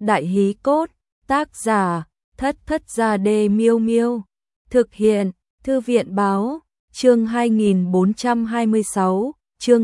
Đại hí cốt, tác giả, Thất Thất Gia Đê Miêu Miêu. Thực hiện, Thư viện báo, chương 2426, chương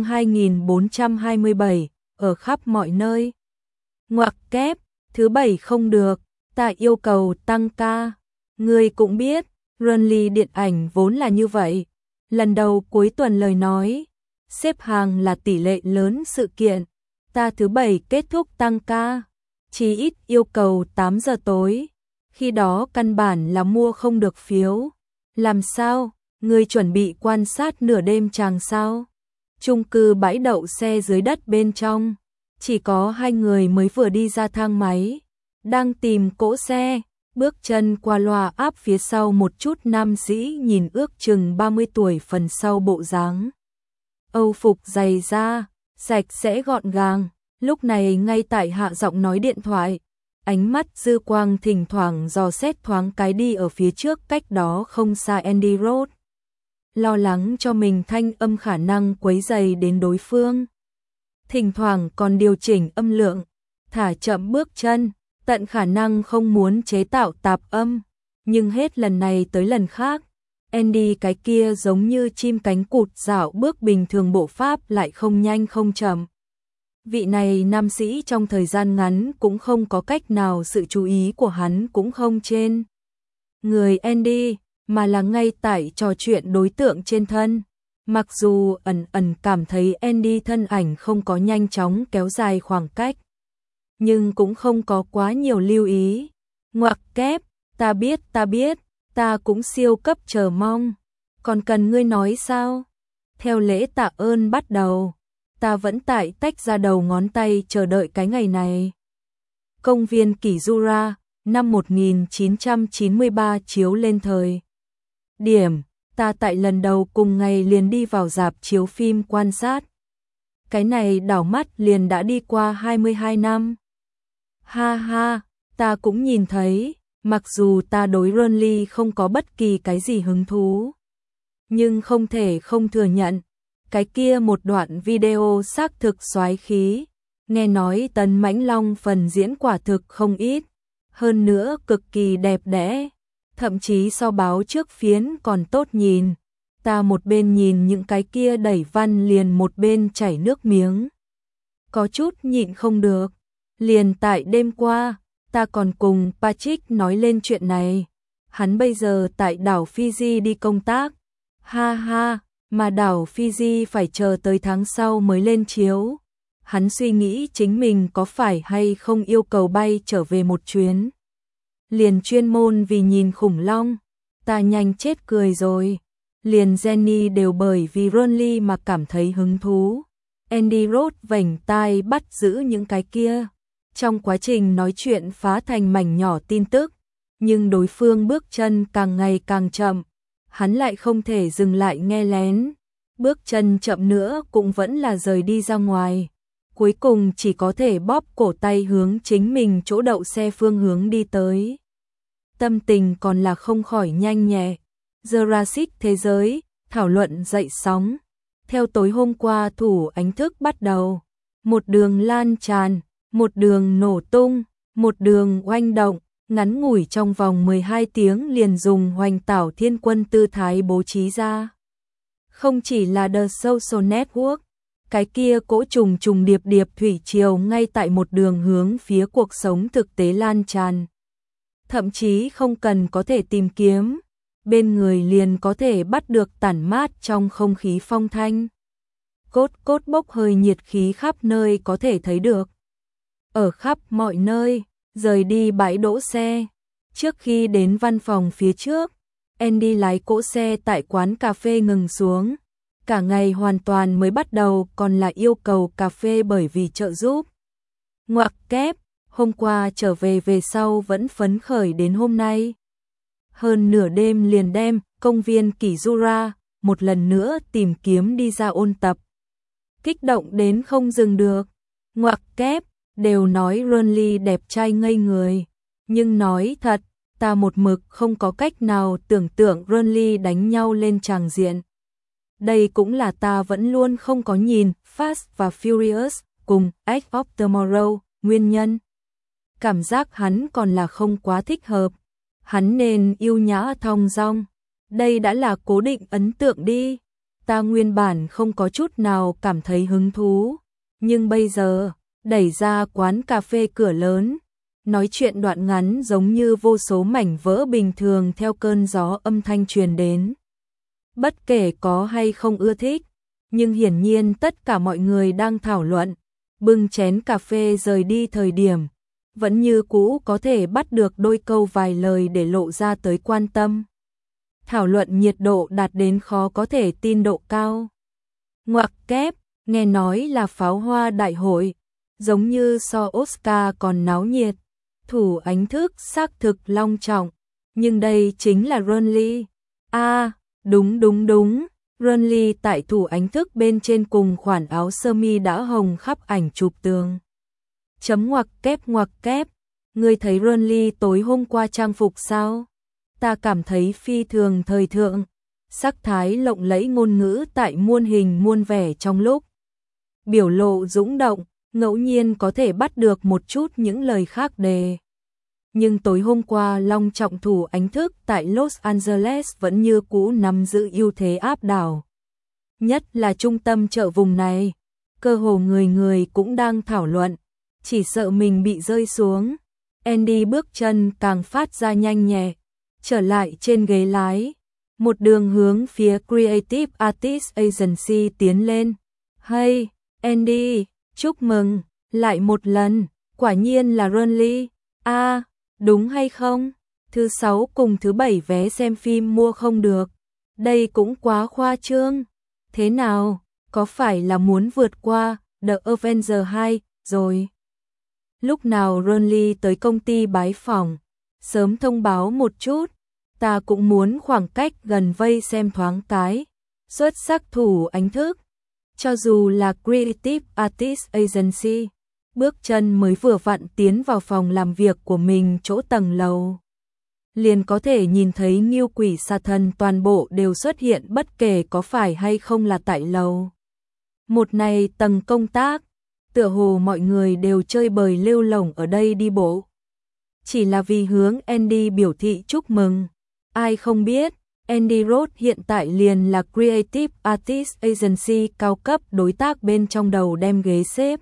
2427, ở khắp mọi nơi. Ngoặc kép, thứ bảy không được, ta yêu cầu tăng ca. Người cũng biết, Runly điện ảnh vốn là như vậy. Lần đầu cuối tuần lời nói, xếp hàng là tỷ lệ lớn sự kiện. Ta thứ bảy kết thúc tăng ca, chỉ ít yêu cầu 8 giờ tối. Khi đó căn bản là mua không được phiếu. Làm sao? Người chuẩn bị quan sát nửa đêm chàng sao? Chung cư bãi đậu xe dưới đất bên trong, chỉ có hai người mới vừa đi ra thang máy, đang tìm cỗ xe, bước chân qua loa áp phía sau một chút nam sĩ nhìn ước chừng 30 tuổi phần sau bộ dáng. Âu phục dày da, sạch sẽ gọn gàng, lúc này ngay tại hạ giọng nói điện thoại. Ánh mắt dư quang thỉnh thoảng dò xét thoáng cái đi ở phía trước cách đó không xa Andy Road. Lo lắng cho mình thanh âm khả năng quấy rầy đến đối phương. Thỉnh thoảng còn điều chỉnh âm lượng, thả chậm bước chân, tận khả năng không muốn chế tạo tạp âm. Nhưng hết lần này tới lần khác, Andy cái kia giống như chim cánh cụt dạo bước bình thường bộ pháp lại không nhanh không chậm. Vị này nam sĩ trong thời gian ngắn cũng không có cách nào sự chú ý của hắn cũng không trên người Andy, mà là ngay tại trò chuyện đối tượng trên thân. Mặc dù ẩn ẩn cảm thấy Andy thân ảnh không có nhanh chóng kéo dài khoảng cách, nhưng cũng không có quá nhiều lưu ý. Ngoặc kép, ta biết, ta cũng siêu cấp chờ mong. Còn cần ngươi nói sao? Theo lễ tạ ơn bắt đầu, ta vẫn tại tách ra đầu ngón tay chờ đợi cái ngày này. Công viên Kizura, năm 1993 chiếu lên thời điểm, ta tại lần đầu cùng ngày liền đi vào rạp chiếu phim quan sát. Cái này đảo mắt liền đã đi qua 22 năm. Ha ha, ta cũng nhìn thấy, mặc dù ta đối Runly không có bất kỳ cái gì hứng thú, nhưng không thể không thừa nhận, cái kia một đoạn video xác thực soái khí. Nghe nói Tấn Mãnh Long phần diễn quả thực không ít, hơn nữa cực kỳ đẹp đẽ, thậm chí so báo trước phiến còn tốt nhìn. Ta một bên nhìn những cái kia đẩy văn liền một bên chảy nước miếng, có chút nhịn không được. Liền tại đêm qua, ta còn cùng Patrick nói lên chuyện này. Hắn bây giờ tại đảo Fiji đi công tác. Ha ha, mà đảo Fiji phải chờ tới tháng sau mới lên chiếu. Hắn suy nghĩ chính mình có phải hay không yêu cầu bay trở về một chuyến. Liền chuyên môn vì nhìn khủng long. Ta nhanh chết cười rồi. Liền Jenny đều bởi vì Runly mà cảm thấy hứng thú. Andy Road vành tai bắt giữ những cái kia. Trong quá trình nói chuyện phá thành mảnh nhỏ tin tức, nhưng đối phương bước chân càng ngày càng chậm, hắn lại không thể dừng lại nghe lén. Bước chân chậm nữa cũng vẫn là rời đi ra ngoài. Cuối cùng chỉ có thể bóp cổ tay hướng chính mình chỗ đậu xe phương hướng đi tới. Tâm tình còn là không khỏi nhanh nhẹ. Jurassic thế giới, thảo luận dậy sóng. Theo tối hôm qua thủ ánh thức bắt đầu, một đường lan tràn, một đường nổ tung, một đường oanh động, ngắn ngủi trong vòng 12 tiếng liền dùng hoành tảo thiên quân tư thái bố trí ra. Không chỉ là The Social Network, cái kia cỗ trùng trùng điệp điệp thủy triều ngay tại một đường hướng phía cuộc sống thực tế lan tràn. Thậm chí không cần có thể tìm kiếm, bên người liền có thể bắt được tản mát trong không khí phong thanh. Cốt cốt bốc hơi nhiệt khí khắp nơi có thể thấy được. Ở khắp mọi nơi, rời đi bãi đỗ xe. Trước khi đến văn phòng phía trước, Andy lái cỗ xe tại quán cà phê ngừng xuống. Cả ngày hoàn toàn mới bắt đầu còn là yêu cầu cà phê bởi vì trợ giúp. Ngoặc kép, hôm qua trở về sau vẫn phấn khởi đến hôm nay. Hơn nửa đêm liền đem công viên Kizura một lần nữa tìm kiếm đi ra ôn tập. Kích động đến không dừng được. Ngoặc kép, đều nói Runly đẹp trai ngây người. Nhưng nói thật, ta một mực không có cách nào tưởng tượng Runly đánh nhau lên tràng diện. Đây cũng là ta vẫn luôn không có nhìn Fast và Furious cùng Edge of Tomorrow nguyên nhân. cảm giác hắn còn là không quá thích hợp. Hắn nên yêu nhã thong dong. Đây đã là cố định ấn tượng đi. Ta nguyên bản không có chút nào cảm thấy hứng thú. Nhưng bây giờ, đẩy ra quán cà phê cửa lớn, nói chuyện đoạn ngắn giống như vô số mảnh vỡ bình thường theo cơn gió âm thanh truyền đến. Bất kể có hay không ưa thích, nhưng hiển nhiên tất cả mọi người đang thảo luận, bưng chén cà phê rời đi thời điểm, vẫn như cũ có thể bắt được đôi câu vài lời để lộ ra tới quan tâm. Thảo luận nhiệt độ đạt đến khó có thể tin độ cao. Ngoặc kép, nghe nói là pháo hoa đại hội, giống như so Oscar còn náo nhiệt, thủ ánh thức xác thực long trọng, nhưng đây chính là Renly. Đúng, Renly tại thủ ánh thức bên trên cùng khoản áo sơ mi đã hồng khắp ảnh chụp tường. Chấm ngoặc kép, ngươi thấy Renly tối hôm qua trang phục sao? Ta cảm thấy phi thường thời thượng, sắc thái lộng lẫy ngôn ngữ tại muôn hình muôn vẻ trong lúc. Biểu lộ dũng động, ngẫu nhiên có thể bắt được một chút những lời khác đề. Nhưng tối hôm qua long trọng thủ ánh thức tại Los Angeles vẫn như cũ nắm giữ ưu thế áp đảo. Nhất là trung tâm chợ vùng này, cơ hồ người người cũng đang thảo luận, chỉ sợ mình bị rơi xuống. Andy bước chân càng phát ra nhanh nhẹ, trở lại trên ghế lái, một đường hướng phía Creative Artists Agency tiến lên. Hey, Andy, chúc mừng, lại một lần, quả nhiên là Renly. Đúng hay không? Thứ 6 cùng thứ 7 vé xem phim mua không được. Đây cũng quá khoa trương. Thế nào, có phải là muốn vượt qua The Avenger 2 rồi? Lúc nào Renly tới công ty bái phỏng, sớm thông báo một chút, ta cũng muốn khoảng cách gần vây xem thoáng cái. Xuất sắc thủ ánh thức. Cho dù là Creative Artists Agency, bước chân mới vừa vặn tiến vào phòng làm việc của mình chỗ tầng lầu, liền có thể nhìn thấy Ngưu Quỷ Xà Thần toàn bộ đều xuất hiện bất kể có phải hay không là tại lầu. Một này tầng công tác, tựa hồ mọi người đều chơi bời lêu lổng ở đây đi bộ. Chỉ là vì hướng Andy biểu thị chúc mừng. Ai không biết, Andy Roth hiện tại liền là Creative Artists Agency cao cấp đối tác bên trong đầu đem ghế xếp.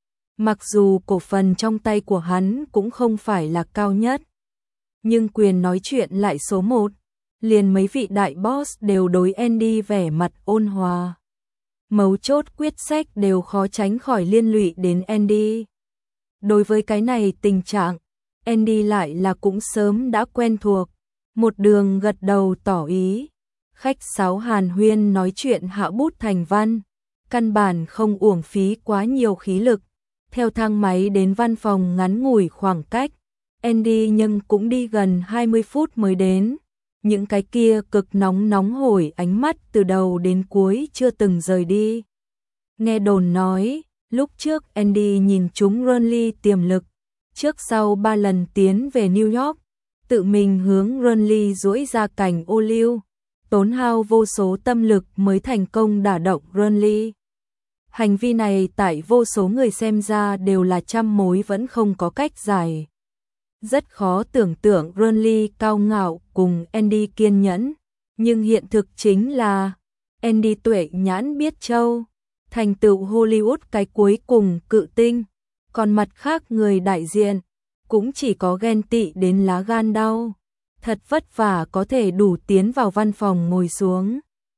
Mặc dù cổ phần trong tay của hắn cũng không phải là cao nhất, nhưng quyền nói chuyện lại số 1, liền mấy vị đại boss đều đối Andy vẻ mặt ôn hòa. Mấu chốt quyết sách đều khó tránh khỏi liên lụy đến Andy. Đối với cái này tình trạng, Andy lại là cũng sớm đã quen thuộc, một đường gật đầu tỏ ý. Khách sáo hàn huyên nói chuyện hạ bút thành văn, căn bản không uổng phí quá nhiều khí lực. Theo thang máy đến văn phòng ngắn ngủi khoảng cách, Andy nhưng cũng đi gần 20 phút mới đến. Những cái kia cực nóng hổi ánh mắt từ đầu đến cuối chưa từng rời đi. Nghe đồn nói, lúc trước Andy nhìn chúng Renly tiềm lực, trước sau 3 lần tiến về New York, tự mình hướng Renly duỗi ra cành ô liu, tốn hao vô số tâm lực mới thành công đả động Renly. Hành vi này tại vô số người xem ra đều là trăm mối vẫn không có cách giải. Rất khó tưởng tượng Renly cao ngạo cùng Andy kiên nhẫn, nhưng hiện thực chính là Andy tuệ nhãn biết châu, thành tựu Hollywood cái cuối cùng cự tinh, còn mặt khác người đại diện cũng chỉ có ghen tị đến lá gan đau. Thật vất vả có thể đủ tiến vào văn phòng ngồi xuống.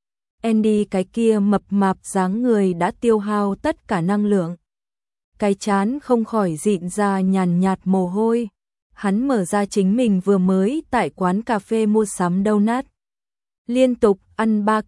Andy cái kia mập mạp dáng người đã tiêu hao tất cả năng lượng. Cái trán không khỏi dịn ra nhàn nhạt mồ hôi. Hắn mở ra chính mình vừa mới tại quán cà phê mua sắm donut. Liên tục ăn 3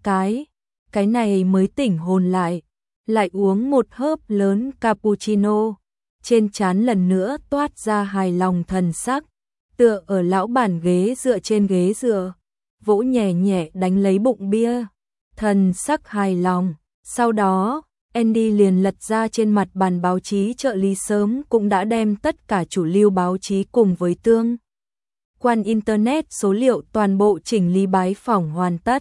cái này mới tỉnh hồn lại. Lại uống một hớp lớn cappuccino. Trên trán lần nữa toát ra hài lòng thần sắc. Tựa ở lão bản ghế dựa trên ghế dựa. Vỗ nhẹ nhẹ đánh lấy bụng bia. Thần sắc hài lòng. Sau đó, Andy liền lật ra trên mặt bàn báo chí trợ lý sớm cũng đã đem tất cả chủ lưu báo chí cùng với tương quan Internet số liệu toàn bộ chỉnh lý bái phỏng hoàn tất.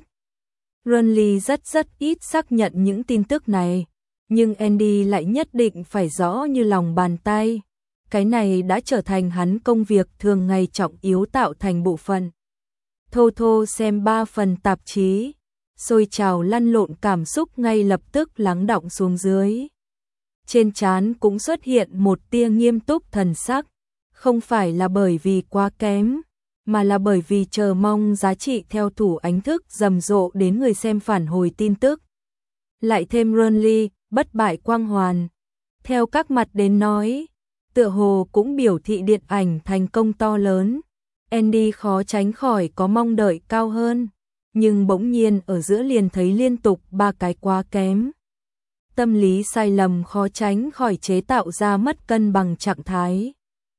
Renly rất ít xác nhận những tin tức này, nhưng Andy lại nhất định phải rõ như lòng bàn tay. cái này đã trở thành hắn công việc thường ngày trọng yếu tạo thành bộ phận. Thô thô xem 3 phần tạp chí, sôi trào lăn lộn cảm xúc ngay lập tức lắng đọng xuống dưới. Trên trán cũng xuất hiện một tia nghiêm túc thần sắc, không phải là bởi vì quá kém, mà là bởi vì chờ mong giá trị theo thủ ánh thức rầm rộ đến người xem phản hồi tin tức. Lại thêm Renly, bất bại quang hoàn. Theo các mặt đến nói, tựa hồ cũng biểu thị điện ảnh thành công to lớn. Andy khó tránh khỏi có mong đợi cao hơn, nhưng bỗng nhiên ở giữa liền thấy liên tục 3 cái quá kém. Tâm lý sai lầm khó tránh khỏi chế tạo ra mất cân bằng trạng thái.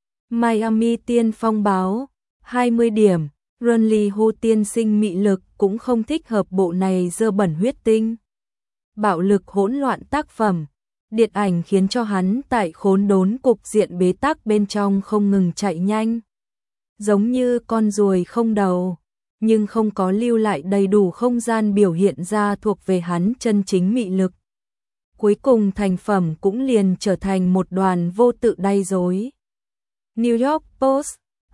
Miami tiên phong báo, 20 điểm, Renly hô tiên sinh mị lực cũng không thích hợp bộ này dơ bẩn huyết tinh. Bạo lực hỗn loạn tác phẩm, điện ảnh khiến cho hắn tại khốn đốn cục diện bế tắc bên trong không ngừng chạy nhanh. Giống như con ruồi không đầu, nhưng không có lưu lại đầy đủ không gian biểu hiện ra thuộc về hắn chân chính mị lực. Cuối cùng thành phẩm cũng liền trở thành một đoàn vô tự đay dối. New York Post,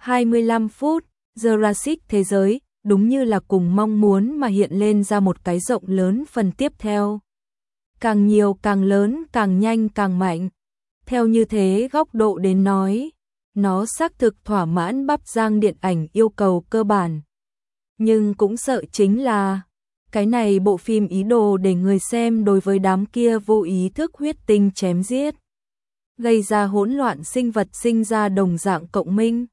25 phút, Jurassic thế giới, đúng như là cùng mong muốn mà hiện lên ra một cái rộng lớn phần tiếp theo. Càng nhiều càng lớn, càng nhanh càng mạnh. Theo như thế góc độ đến nói, nó xác thực thỏa mãn bắp rang điện ảnh yêu cầu cơ bản. Nhưng cũng sợ chính là, cái này bộ phim ý đồ để người xem đối với đám kia vô ý thức huyết tinh chém giết, gây ra hỗn loạn sinh vật sinh ra đồng dạng cộng minh.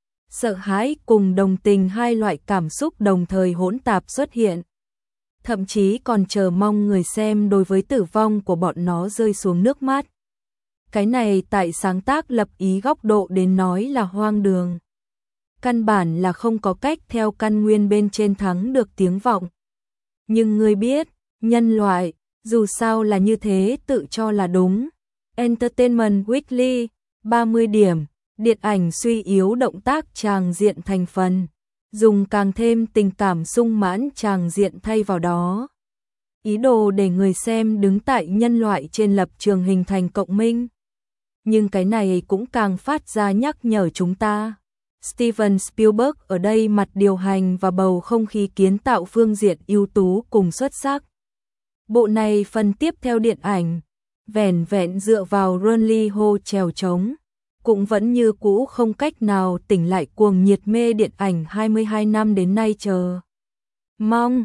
Sợ hãi cùng đồng tình hai loại cảm xúc đồng thời hỗn tạp xuất hiện. Thậm chí còn chờ mong người xem đối với tử vong của bọn nó rơi xuống nước mắt. Cái này tại sáng tác lập ý góc độ đến nói là hoang đường. Căn bản là không có cách theo căn nguyên bên trên thắng được tiếng vọng. Nhưng người biết, nhân loại, dù sao là như thế tự cho là đúng. Entertainment Weekly, 30 điểm, điện ảnh suy yếu động tác tràng diện thành phần, dùng càng thêm tình cảm sung mãn tràng diện thay vào đó. Ý đồ để người xem đứng tại nhân loại trên lập trường hình thành cộng minh. Nhưng cái này cũng càng phát ra nhắc nhở chúng ta. Steven Spielberg ở đây mặt điều hành và bầu không khí kiến tạo phương diện ưu tú cùng xuất sắc. Bộ này phần tiếp theo điện ảnh, vẻn vẹn dựa vào Renly hô trèo trống, cũng vẫn như cũ không cách nào tỉnh lại cuồng nhiệt mê điện ảnh 22 năm đến nay chờ. Mong,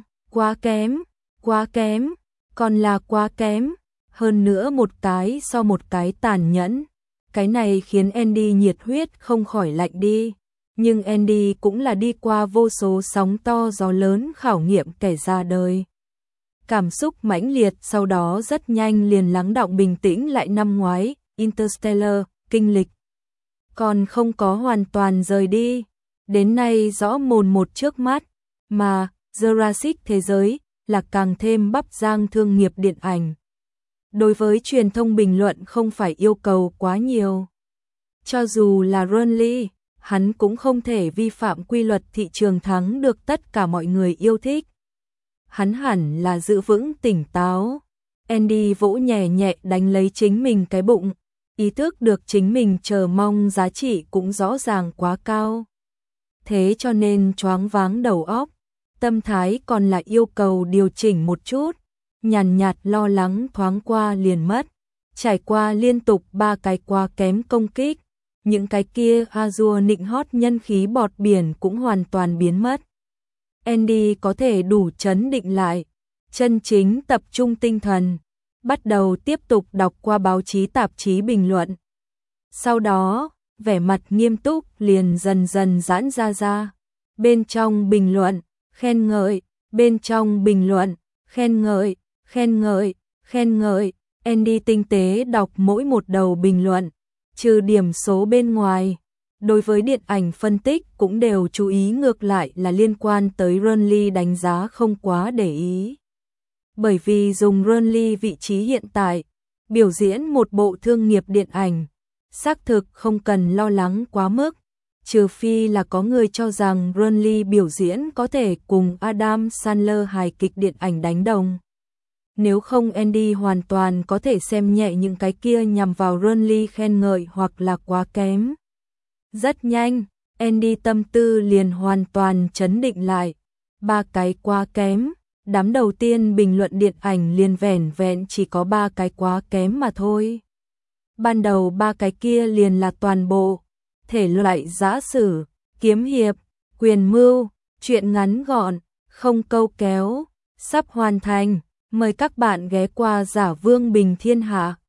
quá kém, còn là quá kém, hơn nữa một cái so một cái tàn nhẫn. Cái này khiến Andy nhiệt huyết không khỏi lạnh đi. Nhưng Andy cũng là đi qua vô số sóng to gió lớn khảo nghiệm kẻ ra đời. Cảm xúc mãnh liệt sau đó rất nhanh liền lắng đọng bình tĩnh lại năm ngoái, Interstellar, kinh lịch. Còn không có hoàn toàn rời đi, đến nay rõ mồn một trước mắt, mà Jurassic thế giới là càng thêm bắp rang thương nghiệp điện ảnh. Đối với truyền thông bình luận không phải yêu cầu quá nhiều. Cho dù là Renly, hắn cũng không thể vi phạm quy luật thị trường thắng được tất cả mọi người yêu thích. Hắn hẳn là giữ vững tỉnh táo. Andy vỗ nhẹ nhẹ đánh lấy chính mình cái bụng, ý thức được chính mình chờ mong giá trị cũng rõ ràng quá cao. Thế cho nên choáng váng đầu óc, tâm thái còn là yêu cầu điều chỉnh một chút, nhàn nhạt lo lắng thoáng qua liền mất. Trải qua liên tục 3 cái quá kém công kích, những cái kia Azure nịnh hót nhân khí bọt biển cũng hoàn toàn biến mất. Andy có thể đủ chấn định lại, chân chính tập trung tinh thần, bắt đầu tiếp tục đọc qua báo chí tạp chí bình luận. Sau đó, vẻ mặt nghiêm túc liền dần dần giãn ra. Bên trong bình luận, khen ngợi, bên trong bình luận, khen ngợi. Andy tinh tế đọc mỗi một đầu bình luận, trừ điểm số bên ngoài. Đối với điện ảnh phân tích cũng đều chú ý ngược lại là liên quan tới Renly đánh giá không quá để ý. Bởi vì dùng Renly vị trí hiện tại, biểu diễn một bộ thương nghiệp điện ảnh, xác thực không cần lo lắng quá mức, trừ phi là có người cho rằng Renly biểu diễn có thể cùng Adam Sandler hài kịch điện ảnh đánh đồng. nếu không Andy hoàn toàn có thể xem nhẹ những cái kia nhằm vào Renly khen ngợi hoặc là quá kém. Rất nhanh, Andy tâm tư liền hoàn toàn chấn định lại. 3 cái quá kém, đám đầu tiên bình luận điện ảnh liền vẻn vẹn chỉ có 3 cái quá kém mà thôi. Ban đầu 3 cái kia liền là toàn bộ thể loại giã sử, kiếm hiệp, quyền mưu, truyện ngắn gọn, không câu kéo, sắp hoàn thành. Mời các bạn ghé qua Giả Vương Bình Thiên Hạ.